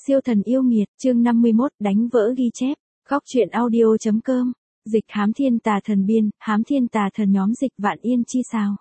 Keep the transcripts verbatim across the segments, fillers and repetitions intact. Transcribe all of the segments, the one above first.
Siêu thần yêu nghiệt, chương năm mươi mốt, đánh vỡ ghi chép. Góc truyện audio chấm com. Dịch hám thiên tà thần biên, hám thiên tà thần nhóm dịch vạn yên chi sao.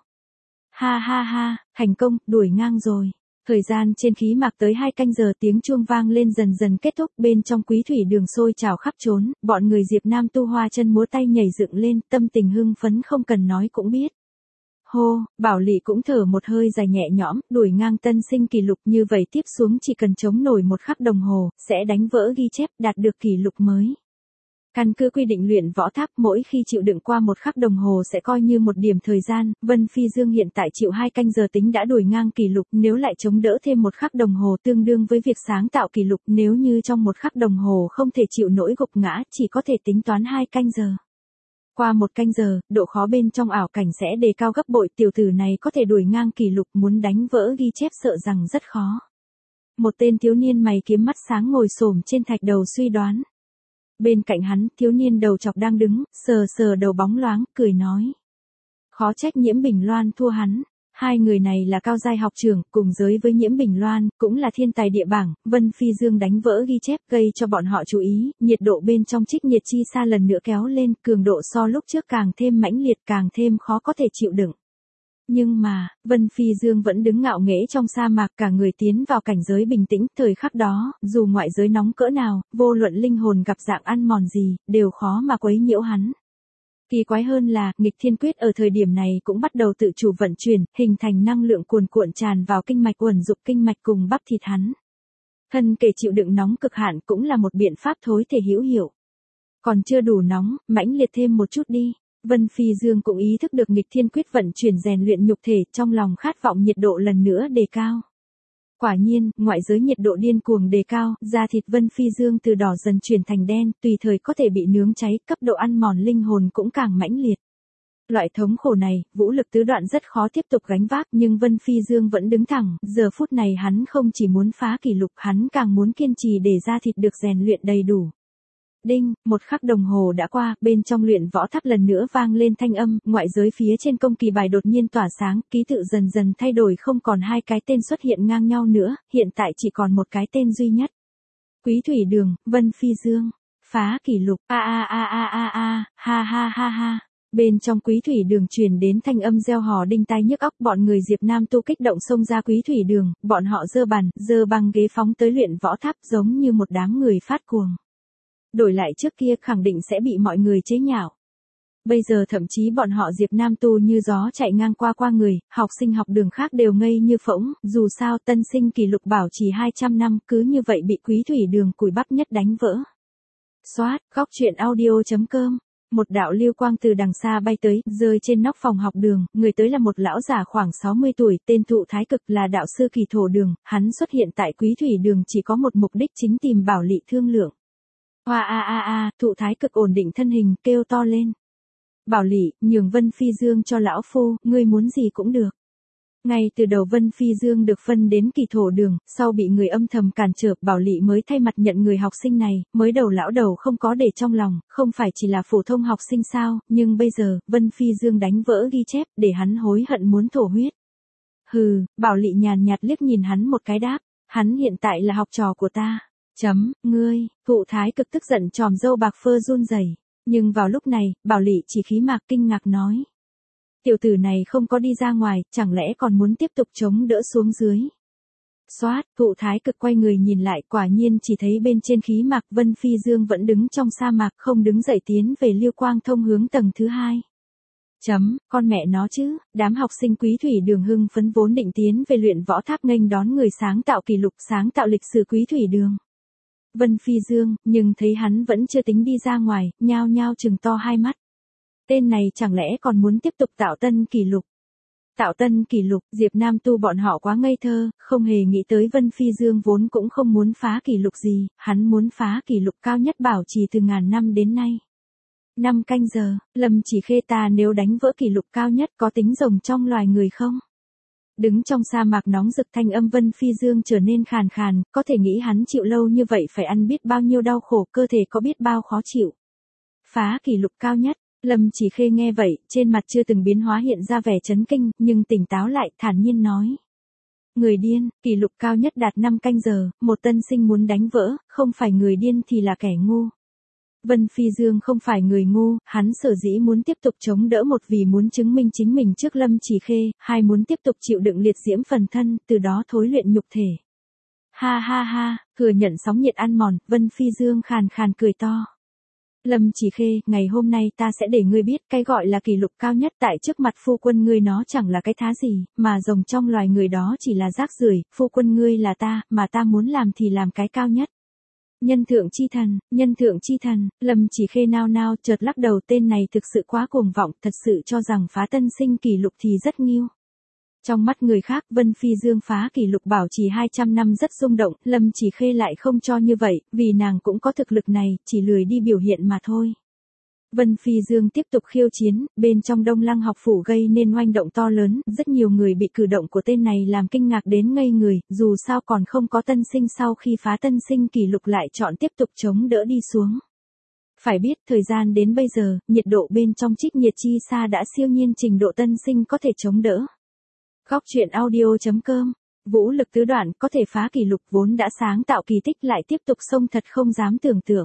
Ha ha ha, thành công, đuổi ngang rồi. Thời gian trên khí mạc tới hai canh giờ, tiếng chuông vang lên dần dần kết thúc. Bên trong quý thủy đường sôi trào khắp trốn, bọn người Diệp Nam tu hoa chân múa tay nhảy dựng lên, tâm tình hưng phấn không cần nói cũng biết. Hô, Bảo Lị cũng thở một hơi dài nhẹ nhõm, đuổi ngang tân sinh kỷ lục, như vậy tiếp xuống chỉ cần chống nổi một khắc đồng hồ, sẽ đánh vỡ ghi chép, đạt được kỷ lục mới. Căn cứ quy định luyện võ tháp, mỗi khi chịu đựng qua một khắc đồng hồ sẽ coi như một điểm thời gian. Vân Phi Dương hiện tại chịu hai canh giờ tính đã đuổi ngang kỷ lục, nếu lại chống đỡ thêm một khắc đồng hồ tương đương với việc sáng tạo kỷ lục. Nếu như trong một khắc đồng hồ không thể chịu nổi gục ngã, chỉ có thể tính toán hai canh giờ. Qua một canh giờ, độ khó bên trong ảo cảnh sẽ đề cao gấp bội, tiểu tử này có thể đuổi ngang kỷ lục, muốn đánh vỡ ghi chép sợ rằng rất khó. Một tên thiếu niên mày kiếm mắt sáng ngồi xổm trên thạch đầu suy đoán. Bên cạnh hắn, thiếu niên đầu chọc đang đứng, sờ sờ đầu bóng loáng, cười nói. Khó trách Nhiễm Bình Loan thua hắn. Hai người này là cao giai học trưởng, cùng giới với Nhiễm Bình Loan, cũng là thiên tài địa bảng. Vân Phi Dương đánh vỡ ghi chép, gây cho bọn họ chú ý, nhiệt độ bên trong trích nhiệt chi sa lần nữa kéo lên, cường độ so lúc trước càng thêm mãnh liệt, càng thêm khó có thể chịu đựng. Nhưng mà, Vân Phi Dương vẫn đứng ngạo nghễ trong sa mạc, cả người tiến vào cảnh giới bình tĩnh. Thời khắc đó, dù ngoại giới nóng cỡ nào, vô luận linh hồn gặp dạng ăn mòn gì, đều khó mà quấy nhiễu hắn. Kỳ quái hơn là, nghịch thiên quyết ở thời điểm này cũng bắt đầu tự chủ vận chuyển, hình thành năng lượng cuồn cuộn tràn vào kinh mạch uẩn dục kinh mạch cùng bắp thịt hắn. Thân kể chịu đựng nóng cực hạn cũng là một biện pháp thối thể hữu hiệu. Còn chưa đủ nóng, mãnh liệt thêm một chút đi. Vân Phi Dương cũng ý thức được nghịch thiên quyết vận chuyển rèn luyện nhục thể, trong lòng khát vọng nhiệt độ lần nữa đề cao. Quả nhiên, ngoại giới nhiệt độ điên cuồng đề cao, da thịt Vân Phi Dương từ đỏ dần chuyển thành đen, tùy thời có thể bị nướng cháy, cấp độ ăn mòn linh hồn cũng càng mãnh liệt. Loại thống khổ này, vũ lực tứ đoạn rất khó tiếp tục gánh vác, nhưng Vân Phi Dương vẫn đứng thẳng, giờ phút này hắn không chỉ muốn phá kỷ lục, hắn càng muốn kiên trì để da thịt được rèn luyện đầy đủ. Đinh, một khắc đồng hồ đã qua, bên trong luyện võ tháp lần nữa vang lên thanh âm, ngoại giới phía trên công kỳ bài đột nhiên tỏa sáng, ký tự dần dần thay đổi, không còn hai cái tên xuất hiện ngang nhau nữa, hiện tại chỉ còn một cái tên duy nhất. Quý Thủy Đường, Vân Phi Dương, phá kỷ lục, a a a a a a, ha ha ha ha. Bên trong Quý Thủy Đường truyền đến thanh âm reo hò đinh tai nhức óc, bọn người Diệp Nam tu kích động xông ra Quý Thủy Đường, bọn họ giơ bàn, giơ băng ghế phóng tới luyện võ tháp giống như một đám người phát cuồng. Đổi lại trước kia khẳng định sẽ bị mọi người chế nhạo. Bây giờ thậm chí bọn họ Diệp Nam tu như gió chạy ngang qua qua người, học sinh học đường khác đều ngây như phỗng, dù sao tân sinh kỷ lục bảo trì hai trăm năm cứ như vậy bị Quý Thủy Đường cùi bắp nhất đánh vỡ. Xoát, góc truyện audio chấm com. Một đạo lưu quang từ đằng xa bay tới, rơi trên nóc phòng học đường, người tới là một lão già khoảng sáu mươi tuổi, tên Thụ Thái Cực, là đạo sư Kỳ Thổ Đường, hắn xuất hiện tại Quý Thủy Đường chỉ có một mục đích chính, tìm Bảo Lị thương lượng. Hoa a a a, Thụ Thái Cực ổn định thân hình, kêu to lên. Bảo Lị, nhường Vân Phi Dương cho lão phu, ngươi muốn gì cũng được. Ngay từ đầu Vân Phi Dương được phân đến Kỳ Thổ Đường, sau bị người âm thầm cản trở, Bảo Lị mới thay mặt nhận người học sinh này, mới đầu lão đầu không có để trong lòng, không phải chỉ là phổ thông học sinh sao, nhưng bây giờ, Vân Phi Dương đánh vỡ ghi chép, để hắn hối hận muốn thổ huyết. Hừ, Bảo Lị nhàn nhạt liếc nhìn hắn một cái đáp, hắn hiện tại là học trò của ta. Chấm, ngươi, Thụ Thái Cực tức giận tròm râu bạc phơ run rẩy, nhưng vào lúc này, Bảo Lị chỉ khí mạc kinh ngạc nói. Tiểu tử này không có đi ra ngoài, chẳng lẽ còn muốn tiếp tục chống đỡ xuống dưới. Xoát, Thụ Thái Cực quay người nhìn lại, quả nhiên chỉ thấy bên trên khí mạc Vân Phi Dương vẫn đứng trong sa mạc, không đứng dậy tiến về lưu quang thông hướng tầng thứ hai. Chấm, con mẹ nó chứ, đám học sinh Quý Thủy Đường hưng phấn vốn định tiến về luyện võ tháp nghênh đón người sáng tạo kỷ lục, sáng tạo lịch sử Quý Thủy Đường. Vân Phi Dương, nhưng thấy hắn vẫn chưa tính đi ra ngoài, nhao nhao trừng to hai mắt. Tên này chẳng lẽ còn muốn tiếp tục tạo tân kỷ lục? Tạo tân kỷ lục, Diệp Nam tu bọn họ quá ngây thơ, không hề nghĩ tới Vân Phi Dương vốn cũng không muốn phá kỷ lục gì, hắn muốn phá kỷ lục cao nhất bảo trì từ ngàn năm đến nay. Năm canh giờ, Lâm Chỉ Khê ta nếu đánh vỡ kỷ lục cao nhất có tính rồng trong loài người không? Đứng trong sa mạc nóng rực, thanh âm Vân Phi Dương trở nên khàn khàn, có thể nghĩ hắn chịu lâu như vậy phải ăn biết bao nhiêu đau khổ, cơ thể có biết bao khó chịu. Phá kỷ lục cao nhất, Lâm Chỉ Khê nghe vậy, trên mặt chưa từng biến hóa hiện ra vẻ chấn kinh, nhưng tỉnh táo lại, thản nhiên nói. Người điên, kỷ lục cao nhất đạt năm canh giờ, một tân sinh muốn đánh vỡ, không phải người điên thì là kẻ ngu. Vân Phi Dương không phải người ngu, hắn sở dĩ muốn tiếp tục chống đỡ, một vì muốn chứng minh chính mình trước Lâm Chỉ Khê, hai muốn tiếp tục chịu đựng liệt diễm phần thân, từ đó thối luyện nhục thể. Ha ha ha, thừa nhận sóng nhiệt ăn mòn, Vân Phi Dương khàn khàn cười to. Lâm Chỉ Khê, ngày hôm nay ta sẽ để ngươi biết cái gọi là kỷ lục cao nhất tại trước mặt phu quân ngươi nó chẳng là cái thá gì, mà rồng trong loài người đó chỉ là rác rưởi, phu quân ngươi là ta, mà ta muốn làm thì làm cái cao nhất. Nhân thượng chi thần, nhân thượng chi thần, Lâm Chỉ Khê nao nao chợt lắc đầu, tên này thực sự quá cuồng vọng, thật sự cho rằng phá tân sinh kỷ lục thì rất nghiêu. Trong mắt người khác, Vân Phi Dương phá kỷ lục bảo trì hai trăm năm rất rung động, Lâm Chỉ Khê lại không cho như vậy, vì nàng cũng có thực lực này, chỉ lười đi biểu hiện mà thôi. Vân Phi Dương tiếp tục khiêu chiến, bên trong Đông Lăng học phủ gây nên oanh động to lớn, rất nhiều người bị cử động của tên này làm kinh ngạc đến ngây người, dù sao còn không có tân sinh, sau khi phá tân sinh kỷ lục lại chọn tiếp tục chống đỡ đi xuống. Phải biết, thời gian đến bây giờ, nhiệt độ bên trong Trích Nhiệt Chi Sa đã siêu nhiên trình độ tân sinh có thể chống đỡ. Góc truyện audio chấm com, vũ lực tứ đoạn có thể phá kỷ lục, vốn đã sáng tạo kỳ tích lại tiếp tục xông, thật không dám tưởng tượng.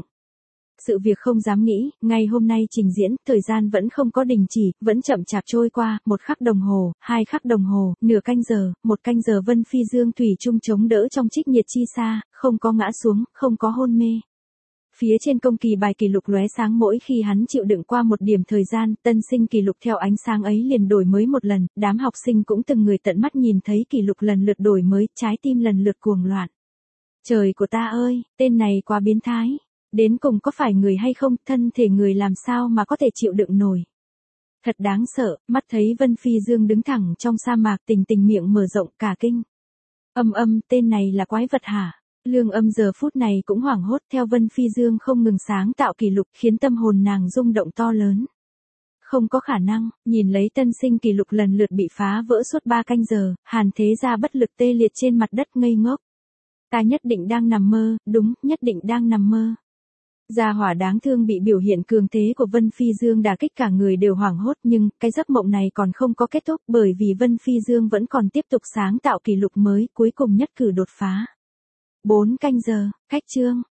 Sự việc không dám nghĩ, ngày hôm nay trình diễn, thời gian vẫn không có đình chỉ, vẫn chậm chạp trôi qua, một khắc đồng hồ, hai khắc đồng hồ, nửa canh giờ, một canh giờ, Vân Phi Dương thủy chung chống đỡ trong Trích Nhiệt Chi Sa, không có ngã xuống, không có hôn mê. Phía trên công kỳ bài kỷ lục lóe sáng, mỗi khi hắn chịu đựng qua một điểm thời gian, tân sinh kỷ lục theo ánh sáng ấy liền đổi mới một lần, đám học sinh cũng từng người tận mắt nhìn thấy kỷ lục lần lượt đổi mới, trái tim lần lượt cuồng loạn. Trời của ta ơi, tên này quá biến thái. Đến cùng có phải người hay không, thân thể người làm sao mà có thể chịu đựng nổi. Thật đáng sợ, mắt thấy Vân Phi Dương đứng thẳng trong sa mạc, Tình Tình miệng mở rộng cả kinh. Âm âm, tên này là quái vật hả? Lương Âm giờ phút này cũng hoảng hốt, theo Vân Phi Dương không ngừng sáng tạo kỷ lục, khiến tâm hồn nàng rung động to lớn. Không có khả năng, nhìn lấy tân sinh kỷ lục lần lượt bị phá vỡ suốt ba canh giờ, Hàn Thế Gia bất lực tê liệt trên mặt đất ngây ngốc. Ta nhất định đang nằm mơ, đúng, nhất định đang nằm mơ. Gia hỏa đáng thương bị biểu hiện cường thế của Vân Phi Dương đả kích, cả người đều hoảng hốt, nhưng cái giấc mộng này còn không có kết thúc, bởi vì Vân Phi Dương vẫn còn tiếp tục sáng tạo kỷ lục mới, cuối cùng nhất cử đột phá. Bốn canh giờ, cách chương.